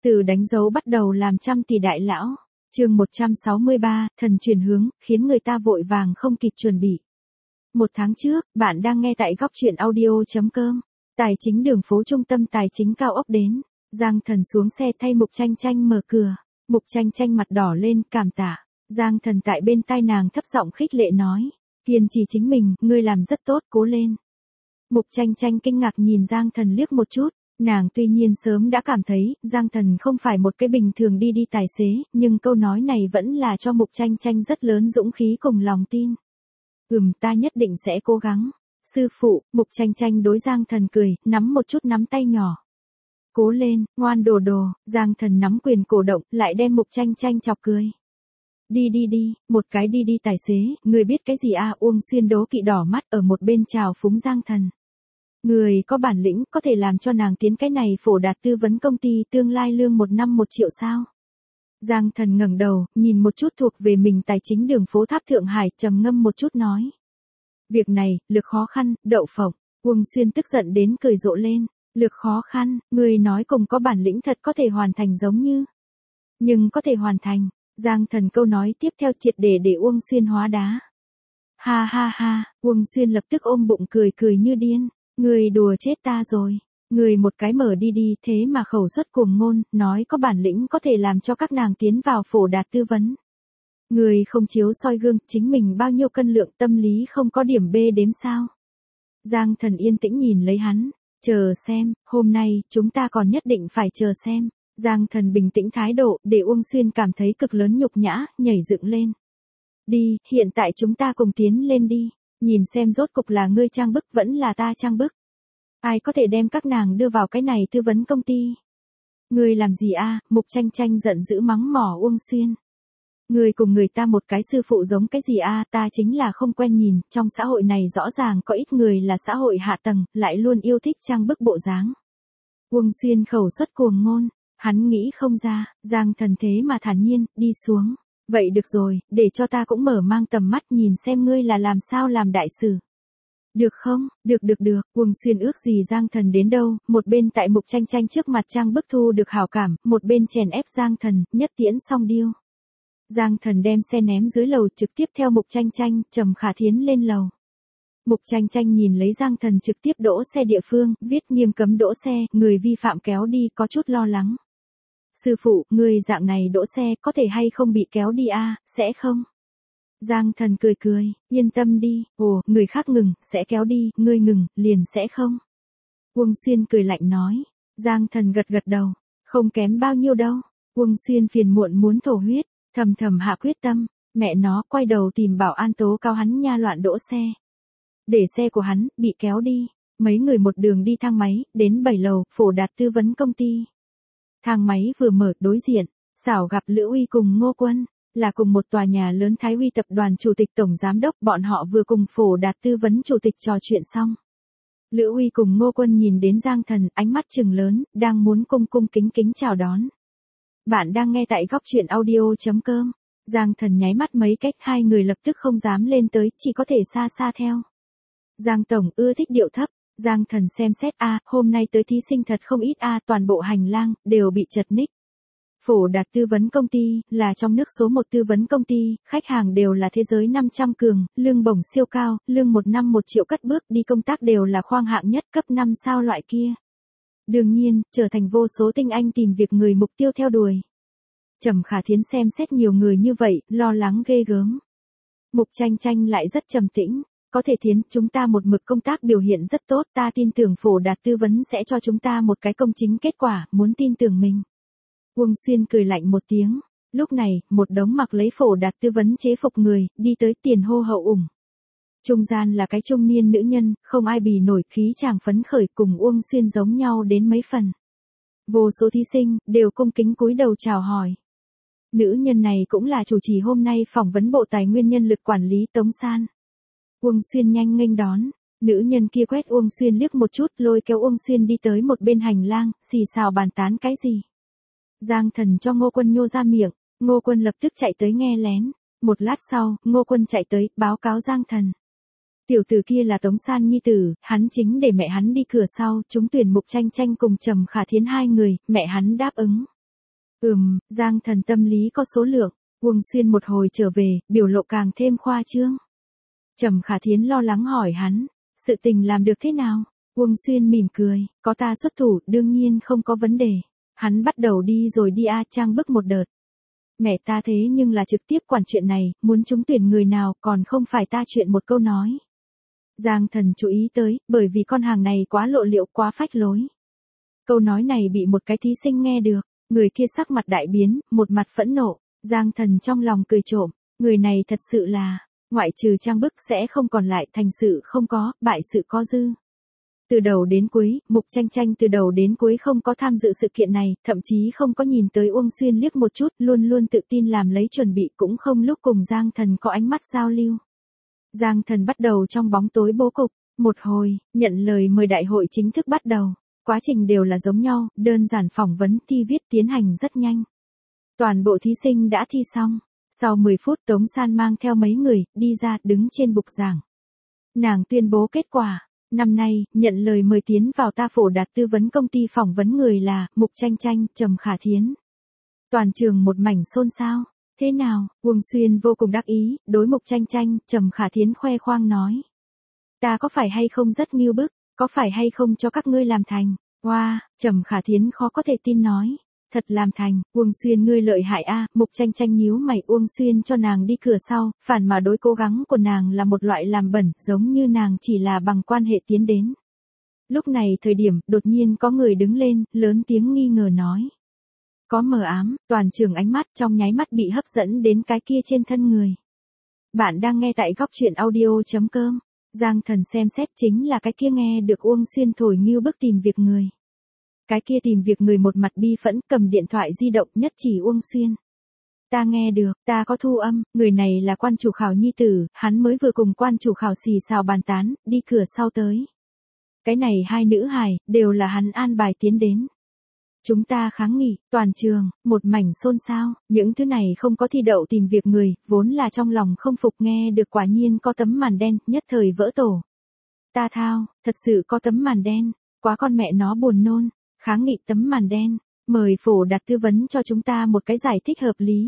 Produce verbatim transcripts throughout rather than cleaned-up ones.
Từ đánh dấu bắt đầu làm trăm tỷ đại lão. Chương một trăm sáu mươi ba, thần chuyển hướng, khiến người ta vội vàng không kịp chuẩn bị. Một tháng trước, bạn đang nghe tại góc truyện audio chấm com. Tài chính đường phố trung tâm tài chính cao ốc đến. Giang Thần xuống xe thay Mục Chanh Chanh mở cửa. Mục Chanh Chanh mặt đỏ lên, cảm tạ. Giang Thần tại bên tai nàng thấp giọng khích lệ nói. Kiên trì chính mình, ngươi làm rất tốt, cố lên. Mục Chanh Chanh kinh ngạc nhìn Giang Thần liếc một chút. Nàng tuy nhiên sớm đã cảm thấy, Giang Thần không phải một cái bình thường đi đi tài xế, nhưng câu nói này vẫn là cho Mục Chanh Chanh rất lớn dũng khí cùng lòng tin. Ừm, ta nhất định sẽ cố gắng. Sư phụ, Mục Chanh Chanh đối Giang Thần cười, nắm một chút nắm tay nhỏ. Cố lên, ngoan đồ đồ, Giang Thần nắm quyền cổ động, lại đem Mục Chanh Chanh chọc cười. Đi đi đi, một cái đi đi tài xế, người biết cái gì à? Uông Xuyên đố kỵ đỏ mắt ở một bên chào phúng Giang Thần. Người có bản lĩnh có thể làm cho nàng tiến cái này phổ đạt tư vấn công ty tương lai lương một năm một triệu sao? Giang Thần ngẩng đầu, nhìn một chút thuộc về mình tài chính đường phố Tháp Thượng Hải, trầm ngâm một chút nói. Việc này, lực khó khăn, đậu phộng. Uông Xuyên tức giận đến cười rộ lên. Lực khó khăn, người nói cùng có bản lĩnh thật có thể hoàn thành giống như. Nhưng có thể hoàn thành. Giang Thần câu nói tiếp theo triệt để để Uông Xuyên hóa đá. Ha ha ha, Uông Xuyên lập tức ôm bụng cười cười như điên. Người đùa chết ta rồi. Người một cái mở đi đi thế mà khẩu suất cuồng ngôn, nói có bản lĩnh có thể làm cho các nàng tiến vào phổ đạt tư vấn. Người không chiếu soi gương, chính mình bao nhiêu cân lượng tâm lý không có điểm bê đếm sao. Giang Thần yên tĩnh nhìn lấy hắn, chờ xem, hôm nay, chúng ta còn nhất định phải chờ xem. Giang Thần bình tĩnh thái độ, để Uông Xuyên cảm thấy cực lớn nhục nhã, nhảy dựng lên. Đi, hiện tại chúng ta cùng tiến lên đi. Nhìn xem rốt cục là ngươi trang bức vẫn là ta trang bức. Ai có thể đem các nàng đưa vào cái này tư vấn công ty? Ngươi làm gì a? Mục Chanh Chanh giận dữ mắng mỏ Uông Xuyên. Ngươi cùng người ta một cái sư phụ giống cái gì a? Ta chính là không quen nhìn, trong xã hội này rõ ràng có ít người là xã hội hạ tầng, lại luôn yêu thích trang bức bộ dáng. Uông Xuyên khẩu suất cuồng ngôn, hắn nghĩ không ra, Giang Thần thế mà thản nhiên, đi xuống. Vậy được rồi, để cho ta cũng mở mang tầm mắt nhìn xem ngươi là làm sao làm đại sử. Được không? Được được được, Uông Xuyên ước gì Giang Thần đến đâu, một bên tại Mục Chanh Chanh trước mặt trang bức thu được hảo cảm, một bên chèn ép Giang Thần, nhất tiễn xong điêu. Giang Thần đem xe ném dưới lầu trực tiếp theo Mục Chanh Chanh, Trầm Khả Thiến lên lầu. Mục Chanh Chanh nhìn lấy Giang Thần trực tiếp đỗ xe địa phương, viết nghiêm cấm đỗ xe, người vi phạm kéo đi có chút lo lắng. Sư phụ, người dạng này đỗ xe có thể hay không bị kéo đi a? À, sẽ không? Giang Thần cười cười, yên tâm đi, ồ, người khác ngừng, sẽ kéo đi, ngươi ngừng, liền sẽ không? Uông Xuyên cười lạnh nói. Giang Thần gật gật đầu, không kém bao nhiêu đâu. Uông Xuyên phiền muộn muốn thổ huyết, thầm thầm hạ quyết tâm, mẹ nó quay đầu tìm bảo an tố cao hắn nha loạn đỗ xe. Để xe của hắn, bị kéo đi, mấy người một đường đi thang máy, đến bảy lầu, phổ đạt tư vấn công ty. Thang máy vừa mở, đối diện, xảo gặp Lữ Uy cùng Ngô Quân, là cùng một tòa nhà lớn Thái Uy tập đoàn chủ tịch tổng giám đốc, bọn họ vừa cùng phổ đạt tư vấn chủ tịch trò chuyện xong. Lữ Uy cùng Ngô Quân nhìn đến Giang Thần, ánh mắt trừng lớn, đang muốn cung cung kính kính chào đón. Bạn đang nghe tại góc truyện audio chấm com. Giang Thần nháy mắt mấy cách, hai người lập tức không dám lên tới, chỉ có thể xa xa theo. Giang Tổng ưa thích điệu thấp. Giang Thần xem xét a, à, hôm nay tới thí sinh thật không ít a, à, toàn bộ hành lang đều bị chật ních. Phổ đạt tư vấn công ty là trong nước số một tư vấn công ty, khách hàng đều là thế giới năm trăm cường, lương bổng siêu cao, lương một năm một triệu cất bước đi công tác đều là khoang hạng nhất cấp năm sao loại kia. Đương nhiên, trở thành vô số tinh anh tìm việc người mục tiêu theo đuổi. Trầm Khả Thiến xem xét nhiều người như vậy, lo lắng ghê gớm. Mục Chanh Chanh lại rất trầm tĩnh. Có thể Thiến, chúng ta một mực công tác biểu hiện rất tốt, ta tin tưởng phổ đạt tư vấn sẽ cho chúng ta một cái công chính kết quả, muốn tin tưởng mình. Uông Xuyên cười lạnh một tiếng, lúc này, một đống mặc lấy phổ đạt tư vấn chế phục người, đi tới tiền hô hậu ủng. Trung gian là cái trung niên nữ nhân, không ai bì nổi, khí chàng phấn khởi cùng Uông Xuyên giống nhau đến mấy phần. Vô số thí sinh, đều cung kính cúi đầu chào hỏi. Nữ nhân này cũng là chủ trì hôm nay phỏng vấn Bộ Tài nguyên Nhân lực Quản lý Tống San. Uông Xuyên nhanh nghênh đón, nữ nhân kia quét Uông Xuyên liếc một chút, lôi kéo Uông Xuyên đi tới một bên hành lang, xì xào bàn tán cái gì. Giang Thần cho Ngô Quân nhô ra miệng, Ngô Quân lập tức chạy tới nghe lén, một lát sau, Ngô Quân chạy tới, báo cáo Giang Thần. Tiểu tử kia là Tống San nhi tử, hắn chính để mẹ hắn đi cửa sau, chúng tuyển Mục Chanh Chanh cùng Trầm Khả Thiến hai người, mẹ hắn đáp ứng. Ừm, Giang Thần tâm lý có số lượng. Uông Xuyên một hồi trở về, biểu lộ càng thêm khoa trương. Trầm Khả Thiến lo lắng hỏi hắn, sự tình làm được thế nào? Uông Xuyên mỉm cười, có ta xuất thủ, đương nhiên không có vấn đề. Hắn bắt đầu đi rồi đi a trang bức một đợt. Mẹ ta thế nhưng là trực tiếp quản chuyện này, muốn trúng tuyển người nào còn không phải ta chuyện một câu nói. Giang Thần chú ý tới, bởi vì con hàng này quá lộ liễu, quá phách lối. Câu nói này bị một cái thí sinh nghe được, người kia sắc mặt đại biến, một mặt phẫn nộ. Giang Thần trong lòng cười trộm, người này thật sự là, ngoại trừ trang bức sẽ không còn lại, thành sự không có, bại sự có dư. Từ đầu đến cuối, Mục Tranh Tranh từ đầu đến cuối không có tham dự sự kiện này, thậm chí không có nhìn tới Uông Xuyên liếc một chút, luôn luôn tự tin làm lấy chuẩn bị, cũng không lúc cùng Giang Thần có ánh mắt giao lưu. Giang Thần bắt đầu trong bóng tối bố cục, một hồi, nhận lời mời đại hội chính thức bắt đầu. Quá trình đều là giống nhau, đơn giản phỏng vấn, thi viết tiến hành rất nhanh. Toàn bộ thí sinh đã thi xong. Sau mười phút Tống San mang theo mấy người, đi ra, đứng trên bục giảng. Nàng tuyên bố kết quả. Năm nay, nhận lời mời tiến vào ta Phổ Đạt tư vấn công ty phỏng vấn người là, Mục Tranh Tranh, Trầm Khả Thiến. Toàn trường một mảnh xôn xao. Thế nào? Uông Xuyên vô cùng đắc ý, đối Mục Tranh Tranh, Trầm Khả Thiến khoe khoang nói. Ta có phải hay không rất nghiêu bức, có phải hay không cho các ngươi làm thành? Wow, Trầm Khả Thiến khó có thể tin nói. Thật làm thành, Uông Xuyên ngươi lợi hại a. Mục Tranh Tranh nhíu mày. Uông Xuyên cho nàng đi cửa sau, phản mà đối cố gắng của nàng là một loại làm bẩn, giống như nàng chỉ là bằng quan hệ tiến đến. Lúc này thời điểm, đột nhiên có người đứng lên, lớn tiếng nghi ngờ nói. Có mờ ám, toàn trường ánh mắt trong nháy mắt bị hấp dẫn đến cái kia trên thân người. Bạn đang nghe tại góc truyện audio chấm com. Giang Thần xem xét chính là cái kia nghe được Uông Xuyên thổi nghiêu bức tìm việc người. Cái kia tìm việc người một mặt bi phẫn, cầm điện thoại di động nhất chỉ Uông Xuyên. Ta nghe được, ta có thu âm, người này là quan chủ khảo nhi tử, hắn mới vừa cùng quan chủ khảo xì xào bàn tán, đi cửa sau tới. Cái này hai nữ hài, đều là hắn an bài tiến đến. Chúng ta kháng nghị, toàn trường, một mảnh xôn xao, những thứ này không có thi đậu tìm việc người, vốn là trong lòng không phục nghe được quả nhiên có tấm màn đen, nhất thời vỡ tổ. Ta thao, thật sự có tấm màn đen, quá con mẹ nó buồn nôn, kháng nghị tấm màn đen, mời Phổ Đạt tư vấn cho chúng ta một cái giải thích hợp lý.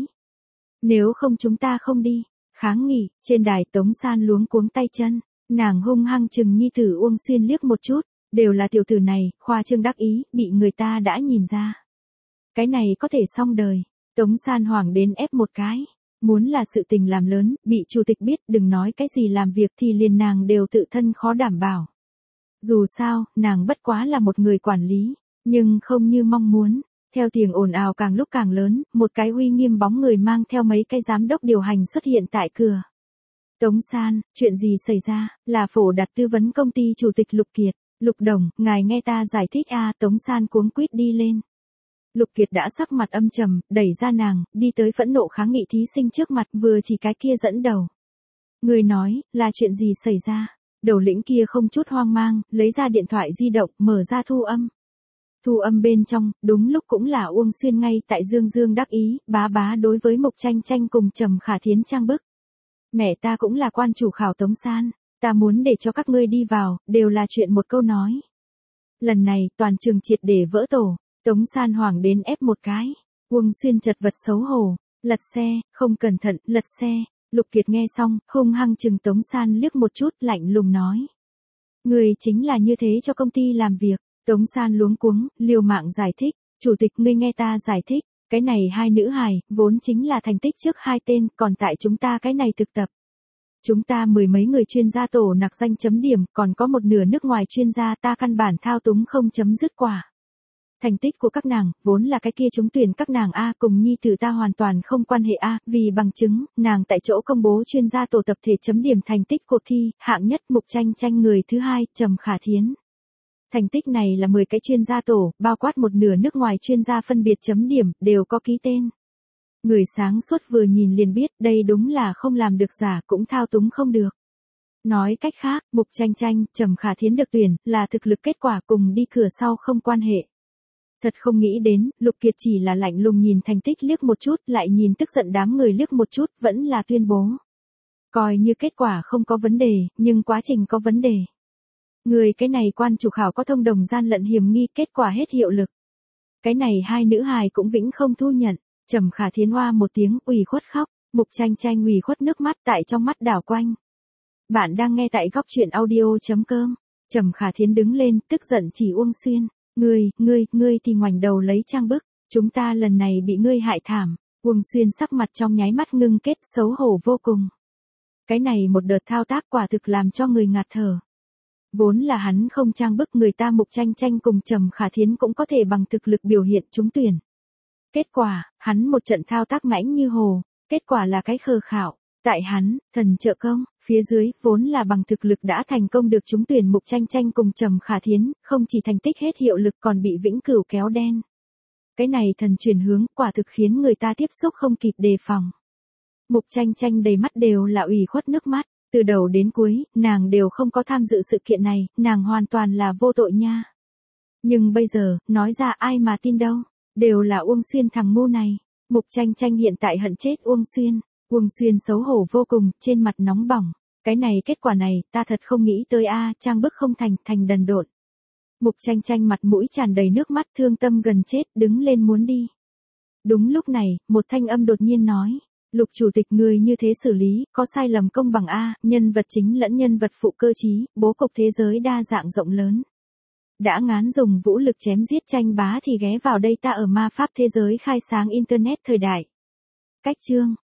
Nếu không chúng ta không đi, kháng nghị, trên đài Tống San luống cuống tay chân, nàng hung hăng chừng nhi tử Uông Xuyên liếc một chút. Đều là tiểu tử này, khoa trương đắc ý, bị người ta đã nhìn ra. Cái này có thể xong đời. Tống San hoảng đến ép một cái. Muốn là sự tình làm lớn, bị chủ tịch biết, đừng nói cái gì làm việc thì liền nàng đều tự thân khó đảm bảo. Dù sao, nàng bất quá là một người quản lý, nhưng không như mong muốn. Theo tiếng ồn ào càng lúc càng lớn, một cái uy nghiêm bóng người mang theo mấy cái giám đốc điều hành xuất hiện tại cửa. Tống San, chuyện gì xảy ra? Là Phổ Đạt tư vấn công ty chủ tịch Lục Kiệt. Lục Đồng, ngài nghe ta giải thích a. À, Tống San cuống quýt đi lên. Lục Kiệt đã sắc mặt âm trầm, đẩy ra nàng, đi tới phẫn nộ kháng nghị thí sinh trước mặt, vừa chỉ cái kia dẫn đầu. Người nói, là chuyện gì xảy ra? Đầu lĩnh kia không chút hoang mang, lấy ra điện thoại di động, mở ra thu âm. Thu âm bên trong, đúng lúc cũng là Uông Xuyên ngay tại dương dương đắc ý, bá bá đối với Mục Tranh Tranh cùng Trầm Khả Thiến trang bức. Mẹ ta cũng là quan chủ khảo Tống San. Ta muốn để cho các ngươi đi vào, đều là chuyện một câu nói. Lần này, toàn trường triệt để vỡ tổ, Tống San hoảng đến ép một cái. Uông Xuyên chật vật xấu hổ, lật xe, không cẩn thận, lật xe. Lục Kiệt nghe xong, hung hăng chừng Tống San liếc một chút, lạnh lùng nói. Người chính là như thế cho công ty làm việc. Tống San luống cuống, liều mạng giải thích. Chủ tịch ngươi nghe ta giải thích. Cái này hai nữ hài, vốn chính là thành tích trước hai tên, còn tại chúng ta cái này thực tập. Chúng ta mười mấy người chuyên gia tổ nặc danh chấm điểm, còn có một nửa nước ngoài chuyên gia ta căn bản thao túng không chấm dứt quả. Thành tích của các nàng, vốn là cái kia trúng tuyển các nàng A cùng nhi tử ta hoàn toàn không quan hệ A, vì bằng chứng, nàng tại chỗ công bố chuyên gia tổ tập thể chấm điểm thành tích cuộc thi, hạng nhất Mục Tranh Tranh người thứ hai, Trầm Khả Thiến. Thành tích này là mười cái chuyên gia tổ, bao quát một nửa nước ngoài chuyên gia phân biệt chấm điểm, đều có ký tên. Người sáng suốt vừa nhìn liền biết đây đúng là không làm được giả cũng thao túng không được. Nói cách khác, Mục Tranh Tranh, Trầm Khả Thiến được tuyển, là thực lực kết quả cùng đi cửa sau không quan hệ. Thật không nghĩ đến, Lục Kiệt chỉ là lạnh lùng nhìn thành tích liếc một chút, lại nhìn tức giận đám người liếc một chút, vẫn là tuyên bố. Coi như kết quả không có vấn đề, nhưng quá trình có vấn đề. Người cái này quan chủ khảo có thông đồng gian lận hiểm nghi, kết quả hết hiệu lực. Cái này hai nữ hài cũng vĩnh không thu nhận. Trầm Khả Thiến oa một tiếng ủy khuất khóc, Mục Tranh Tranh ủy khuất nước mắt tại trong mắt đảo quanh. Bạn đang nghe tại góc truyện audio.com. Trầm Khả Thiến đứng lên, tức giận chỉ Uông Xuyên. Ngươi, ngươi, ngươi thì ngoảnh đầu lấy trang bức. Chúng ta lần này bị ngươi hại thảm. Uông Xuyên sắc mặt trong nháy mắt ngưng kết, xấu hổ vô cùng. Cái này một đợt thao tác quả thực làm cho người ngạt thở. Vốn là hắn không trang bức, người ta Mục Tranh Tranh cùng Trầm Khả Thiến cũng có thể bằng thực lực biểu hiện trúng tuyển. Kết quả, hắn một trận thao tác mãnh như hồ, kết quả là cái khờ khạo. Tại hắn, thần trợ công, phía dưới, vốn là bằng thực lực đã thành công được trúng tuyển Mục Tranh Tranh cùng Trầm Khả Thiến, không chỉ thành tích hết hiệu lực còn bị vĩnh cửu kéo đen. Cái này thần chuyển hướng, quả thực khiến người ta tiếp xúc không kịp đề phòng. Mục Tranh Tranh đầy mắt đều là ủy khuất nước mắt, từ đầu đến cuối, nàng đều không có tham dự sự kiện này, nàng hoàn toàn là vô tội nha. Nhưng bây giờ, nói ra ai mà tin đâu, đều là Uông Xuyên thằng ngu này. Mục Tranh Tranh hiện tại hận chết Uông Xuyên. Uông Xuyên xấu hổ vô cùng, trên mặt nóng bỏng. Cái này kết quả này, ta thật không nghĩ tới a, trang bức không thành, thành đần độn. Mục Tranh Tranh mặt mũi tràn đầy nước mắt, thương tâm gần chết, đứng lên muốn đi. Đúng lúc này, một thanh âm đột nhiên nói, Lục chủ tịch người như thế xử lý, có sai lầm công bằng a, nhân vật chính lẫn nhân vật phụ cơ trí, bố cục thế giới đa dạng rộng lớn. Đã ngán dùng vũ lực chém giết tranh bá thì ghé vào đây ta ở ma pháp thế giới khai sáng internet thời đại. Cách chương